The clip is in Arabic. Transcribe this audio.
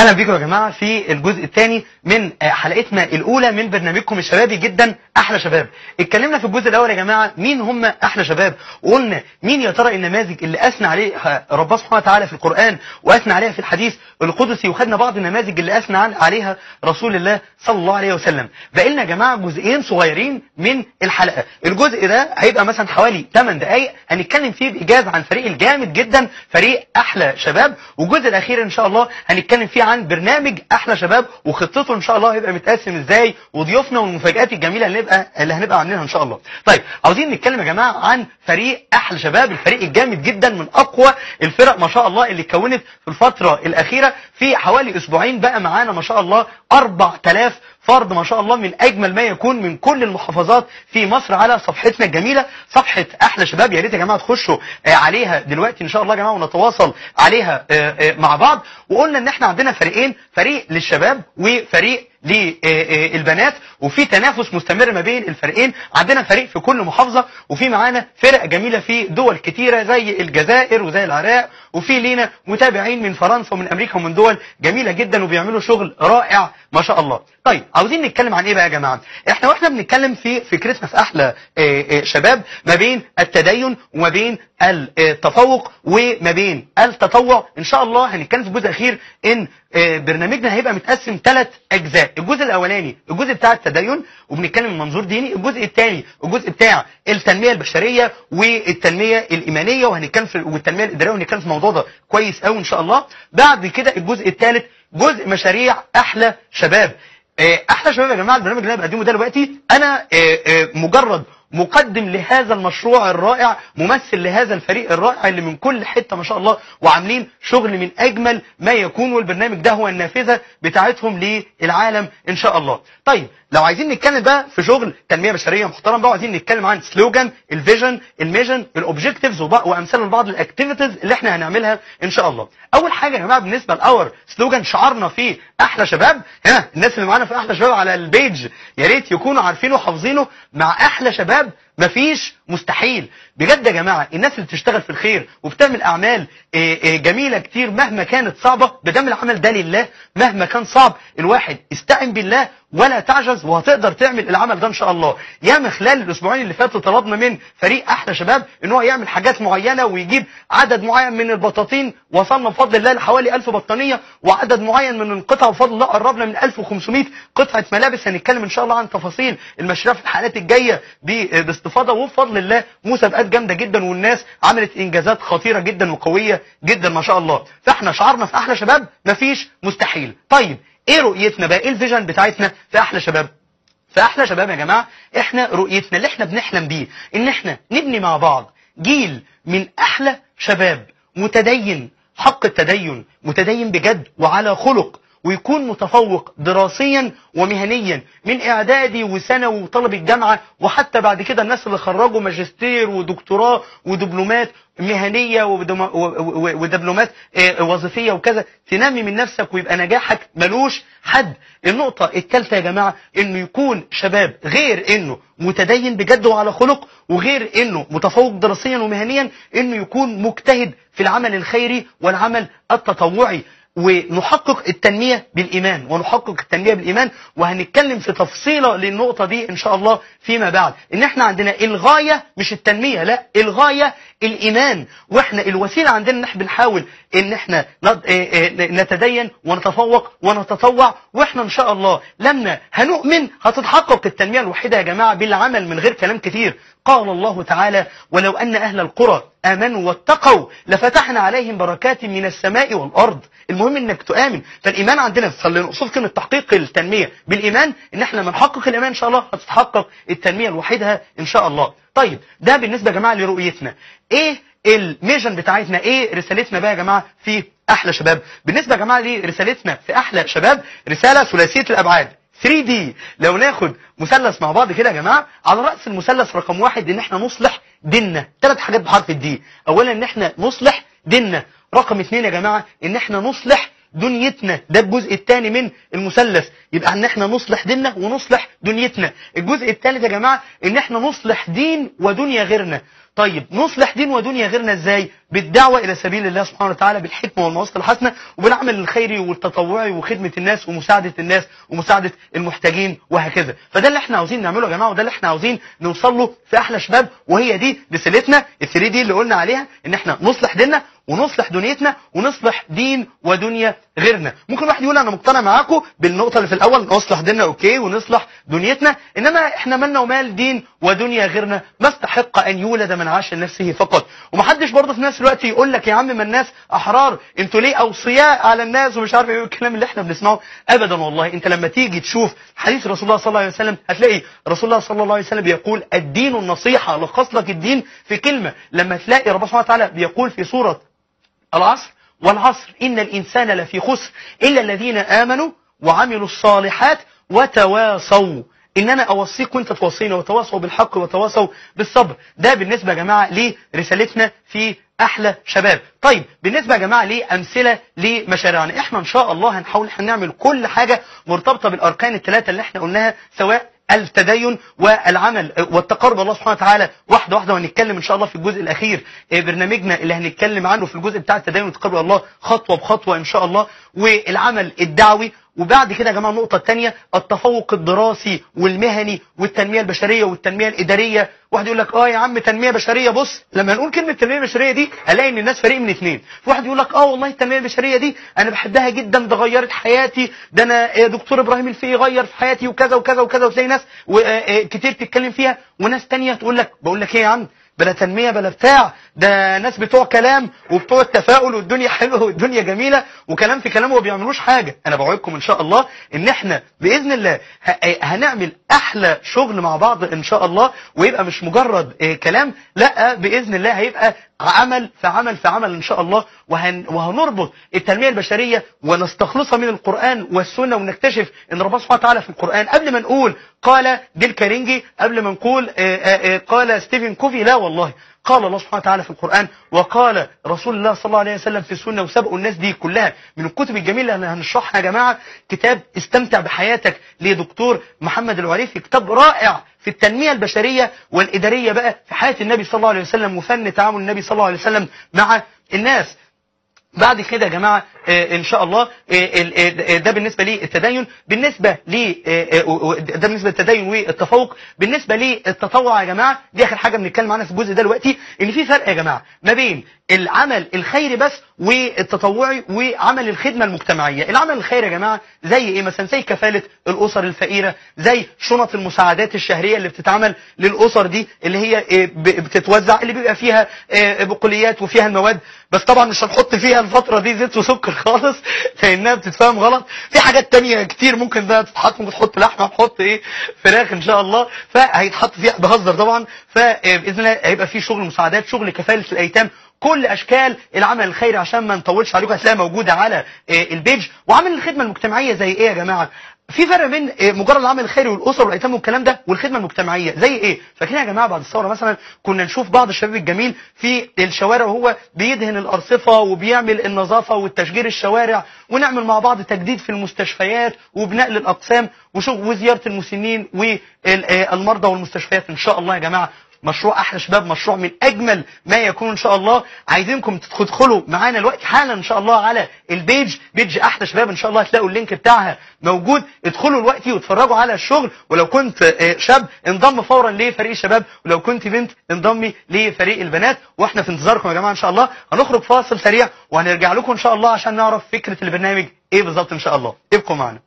اهلا بيكم يا جماعه في الجزء الثاني من حلقتنا الاولى من برنامجكم الشبابي جدا احلى شباب. اتكلمنا في الجزء الاول يا جماعه مين هم احلى شباب، وقلنا مين يا ترى النماذج اللي اثنى عليها ربنا سبحانه وتعالى في القران واثنى عليها في الحديث القدسي، وخدنا بعض النماذج اللي اثنى عليها رسول الله صلى الله عليه وسلم. بقى لنا يا جماعه جزئين صغيرين من الحلقه. الجزء ده هيبقى مثلا حوالي 8 دقائق هنتكلم فيه بايجاز عن فريق الجامد جدا فريق احلى شباب، والجزء الاخير ان شاء الله هنتكلم فيه عن برنامج احلى شباب وخطته ان شاء الله هيبقى متقسم ازاي، وضيوفنا والمفاجآت الجميله اللي هنبقى عاملينها ان شاء الله. طيب عاوزين نتكلم يا جماعه عن فريق احلى شباب، الفريق الجامد جدا من اقوى الفرق ما شاء الله اللي اتكونت في الفتره الاخيره. في حوالي اسبوعين بقى معانا ما شاء الله 4000 فرد ما شاء الله من اجمل ما يكون من كل المحافظات في مصر على صفحتنا الجميله صفحه احلى شباب. يا ريت يا جماعه تخشوا عليها دلوقتي ان شاء الله يا جماعه ونتواصل عليها مع بعض. وقلنا ان احنا عندنا فريقين، فريق للشباب وفريق للبنات، وفي تنافس مستمر ما بين الفريقين. عندنا فريق في كل محافظه، وفي معانا فرق جميله في دول كتيره زي الجزائر وزي العراق، وفي لينا متابعين من فرنسا ومن امريكا ومن دول جميله جدا وبيعملوا شغل رائع ما شاء الله. طيب عاوزين نتكلم عن ايه بقى يا جماعه؟ واحنا بنتكلم في فكرتنا في احلى شباب ما بين التدين وما بين التفوق وما بين التطوع. ان شاء الله هنتكلم في الجزء الاخير ان برنامجنا هيبقى متقسم 3 اجزاء. الجزء الاولاني الجزء بتاع التدين وبنتكلم من منظور ديني، الجزء الثاني الجزء بتاع التنميه البشريه والتنميه الايمانيه وهنتكلم في والتنميه الاداريه وهنتكلم في الموضوع ده كويس قوي ان شاء الله. بعد كده الجزء الثالث جزء مشاريع احلى شباب. احلى شباب يا جماعه البرنامج اللي انا بقدمه ده دلوقتي انا مجرد مقدم لهذا المشروع الرائع، ممثل لهذا الفريق الرائع اللي من كل حته ما شاء الله وعاملين شغل من اجمل ما يكون، والبرنامج ده هو النافذه بتاعتهم للعالم ان شاء الله. طيب لو عايزين نتكلم بقى في شغل تنميه بشريه محترم بقى، عايزين نتكلم عن سلوجان، الفيجن، الميجن، الاوبجكتيفز وامثال بعض الاكتيفيتيز اللي احنا هنعملها ان شاء الله. اول حاجه يا جماعه بالنسبه لاور سلوجان شعارنا في احلى شباب، هنا الناس اللي معانا في احلى شباب على البيج يا ريت يكونوا عارفينه وحافظينه، مع احلى شباب مفيش مستحيل. بجد يا جماعه الناس اللي بتشتغل في الخير وبتعمل اعمال جميله كتير مهما كانت صعبه، بدم العمل ده لله مهما كان صعب الواحد استعن بالله ولا تعجز وهتقدر تعمل العمل ده ان شاء الله. ياما خلال الاسبوعين اللي فاتوا طلبنا من فريق احلى شباب ان هو يعمل حاجات معينه ويجيب عدد معين من البطاطين، وصلنا بفضل الله لحوالي 1000 بطانيه وعدد معين من القطع، وبفضل الله قربنا من 1500 قطعه ملابس. هنتكلم ان شاء الله عن تفاصيل المشاريع في الحلقات الجايه باستفاضه، وبفضل الله مسابقات جامده جدا والناس عملت انجازات خطيره جدا وقويه جدا ما شاء الله. فاحنا شعارنا في احلى شباب مفيش مستحيل. طيب ايه رؤيتنا بقى؟ ايه الفيجن بتاعتنا في احلى شباب؟ في احلى شباب يا جماعه احنا رؤيتنا اللي احنا بنحلم بيه ان احنا نبني مع بعض جيل من احلى شباب متدين، حق التدين، متدين بجد وعلى خلق، ويكون متفوق دراسيا ومهنيا من اعدادي وثانوي وطلب الجامعه، وحتى بعد كده الناس اللي خرجوا ماجستير ودكتوراه ودبلومات مهنيه ودبلومات وظيفيه وكذا، تنمي من نفسك ويبقى نجاحك ملوش حد. النقطه الثالثه يا جماعه انه يكون شباب غير انه متدين بجد وعلى خلق، وغير انه متفوق دراسيا ومهنيا، انه يكون مجتهد في العمل الخيري والعمل التطوعي، ونحقق التنمية بالإيمان ونحقق التنمية بالإيمان. وهنتكلم في تفصيلة للنقطة دي إن شاء الله فيما بعد، إن إحنا عندنا الغاية مش التنمية، لا الغاية الإيمان، وإحنا الوسيلة عندنا إن إحنا بنحاول إن إحنا نتدين ونتفوق ونتطوع، وإحنا إن شاء الله لما هنؤمن هتتحقق التنمية الوحيدة يا جماعة بالعمل من غير كلام كتير. قال الله تعالى: ولو أن أهل القرى آمنوا واتقوا لفتحنا عليهم بركات من السماء والأرض. المهم انك تؤمن. فالايمان عندنا نقصد كلمه تحقيق التنميه بالايمان، ان احنا لما نحقق الايمان ان شاء الله هتتحقق التنميه لوحدها ان شاء الله. طيب ده بالنسبه يا جماعه لرؤيتنا. ايه الميجن بتاعتنا؟ ايه رسالتنا بقى يا جماعه في احلى شباب؟ بالنسبه يا جماعه لرسالتنا في احلى شباب رساله ثلاثيه الابعاد 3D. لو ناخد مثلث مع بعض كده يا جماعه، على راس المثلث رقم 1 ان احنا نصلح ديننا، 3 حاجات بحرف الدي. اولا ان احنا نصلح ديننا، رقم 2 يا جماعه ان احنا نصلح دنيتنا. ده الجزء الثاني من المثلث، يبقى ان احنا نصلح ديننا ونصلح دنيتنا. الجزء الثالث يا جماعه ان احنا نصلح دين ودنيا غيرنا. طيب نصلح دين ودنيا غيرنا ازاي؟ بالدعوه الى سبيل الله سبحانه وتعالى، بالحكمه والمواصفه الحسنه، وبالعمل الخيري والتطوعي وخدمه الناس ومساعده الناس ومساعده المحتاجين وهكذا. فده اللي احنا عاوزين نعمله يا جماعه، وده اللي احنا عاوزين نوصل له في احلى شباب. وهي دي رسالتنا ال3 دي اللي قلنا عليها، ان احنا نصلح ديننا ونصلح دنيتنا ونصلح دين ودنيا غيرنا. ممكن واحد يقول انا مقتنع معاكم بالنقطه اللي في الاول، نصلح ديننا اوكي ونصلح دنيتنا، انما احنا مالنا ومال دين ودنيا غيرنا؟ ما استحق ان يولد من عاش لنفسه فقط. ومحدش برضه في نفس الوقت يقول لك يا عم ما الناس احرار، انتوا ليه اوصياء على الناس ومش عارف ايه الكلام اللي احنا بنسمعه. ابدا والله. انت لما تيجي تشوف حديث رسول الله صلى الله عليه وسلم هتلاقي رسول الله صلى الله عليه وسلم بيقول الدين النصيحه، لخص لك الدين في كلمه. لما تلاقي ربنا سبحانه وتعالى بيقول في سوره العصر والعصر إن الإنسان لفي خسر إلا الذين آمنوا وعملوا الصالحات وتواصوا. إن أنا أوصيك وأنت توصينا، وتواصوا بالحق وتواصوا بالصبر. ده بالنسبة يا جماعة لرسالتنا في أحلى شباب. طيب بالنسبة يا جماعة لأمثلة لمشاريعنا، إحنا إن شاء الله هنحاول نعمل كل حاجة مرتبطة بالأركان ال3 اللي إحنا قلناها، سواء التدين والعمل والتقرب الله سبحانه وتعالى واحده واحده. وهنتكلم ان شاء الله في الجزء الاخير برنامجنا اللي هنتكلم عنه في الجزء بتاع التدين والتقرب الله خطوه بخطوه ان شاء الله، والعمل الدعوي. وبعد كده يا جماعه النقطه الثانيه التفوق الدراسي والمهني والتنميه البشريه والتنميه الاداريه. واحد يقول لك يا عم تنميه بشريه. بص لما نقول كلمه تنميه بشريه دي الاقي ان الناس فريق من اثنين. في واحد يقول لك والله التنميه البشريه دي انا بحبها جدا، ده غيرت حياتي، ده انا دكتور ابراهيم الفقي غير في حياتي وكذا وكذا وكذا. وتلاقي ناس كتير تتكلم فيها، وناس ثانيه تقول لك بقول لك ايه يا عم بلا تنميه بلا بتاع، ده ناس بتوع كلام وبتوع التفاؤل والدنيا حلوه والدنيا جميله وكلام في كلام وما بيعملوش حاجه. انا بوعدكم ان شاء الله ان احنا باذن الله هنعمل احلى شغل مع بعض ان شاء الله، ويبقى مش مجرد كلام، لا باذن الله هيبقى عمل في عمل في عمل ان شاء الله. وهنربط التنميه البشريه ونستخلصها من القران والسنه، ونكتشف ان ربنا سبحانه وتعالى في القران قبل ما نقول قال ديل كارينجي، قبل ما نقول قال ستيفن كوفي، لا والله قال الله سبحانه وتعالى في القرآن وقال رسول الله صلى الله عليه وسلم في السنة. وسبقوا الناس دي كلها من الكتب الجميلة اللي هنشرحها يا جماعة. كتاب استمتع بحياتك لدكتور محمد العريفي، كتاب رائع في التنمية البشرية والإدارية بقى في حياة النبي صلى الله عليه وسلم وفن تعامل النبي صلى الله عليه وسلم مع الناس. بعد كده يا جماعة ان شاء الله ده بالنسبة للتدين. بالنسبة ده بالنسبة للتدين والتفوق. بالنسبة للتطوع يا جماعة دي اخر حاجة بنتكلم عنها في الجزء ده دلوقتي، ان في فرق يا جماعة ما بين العمل الخيري بس والتطوعي وعمل الخدمة المجتمعية. العمل الخيري يا جماعة زي ايه مثلا؟ زي كفالة الاسر الفقيرة، زي شنط المساعدات الشهرية اللي بتتعمل للاسر دي اللي هي بتتوزع، اللي بيبقى فيها بقوليات وفيها المواد، بس طبعا مش هنحط فيها الفترة دي زيت وسكر خالص لانها بتتفهم غلط. في حاجات تانية كتير ممكن بقى تتحط، ممكن تحط لحمة، تحط فراخ ان شاء الله، فهيتحط فيها، بهزر طبعا. فباذن الله هيبقى في شغل مساعدات، شغل كفالة الايتام، كل اشكال العمل الخيري عشان ما نطولش عليكم هتلاقيها موجوده على البيج. وعمل الخدمه المجتمعيه زي ايه يا جماعه؟ في فرق بين مجرد العمل الخيري والاسر والايتام والكلام ده والخدمه المجتمعيه زي ايه؟ فاكرين يا جماعه بعد الثوره مثلا كنا نشوف بعض الشباب الجميل في الشوارع وهو بيدهن الارصفه وبيعمل النظافه والتشجير الشوارع، ونعمل مع بعض تجديد في المستشفيات وبناء الاقسام وزياره المسنين والمرضى والمستشفيات. ان شاء الله يا جماعه مشروع احلى شباب مشروع من اجمل ما يكون ان شاء الله. عايزينكم تدخلوا معانا الوقت حالا ان شاء الله على البيج، بيج احلى شباب ان شاء الله هتلاقوا اللينك بتاعها موجود. ادخلوا الوقت واتفرجوا على الشغل، ولو كنت شاب انضم فورا لفريق الشباب، ولو كنت بنت انضمي لفريق البنات. واحنا في انتظاركم يا جماعه ان شاء الله. هنخرج فاصل سريع وهنرجع لكم ان شاء الله عشان نعرف فكره البرنامج ايه بالظبط ان شاء الله. ابقوا معنا.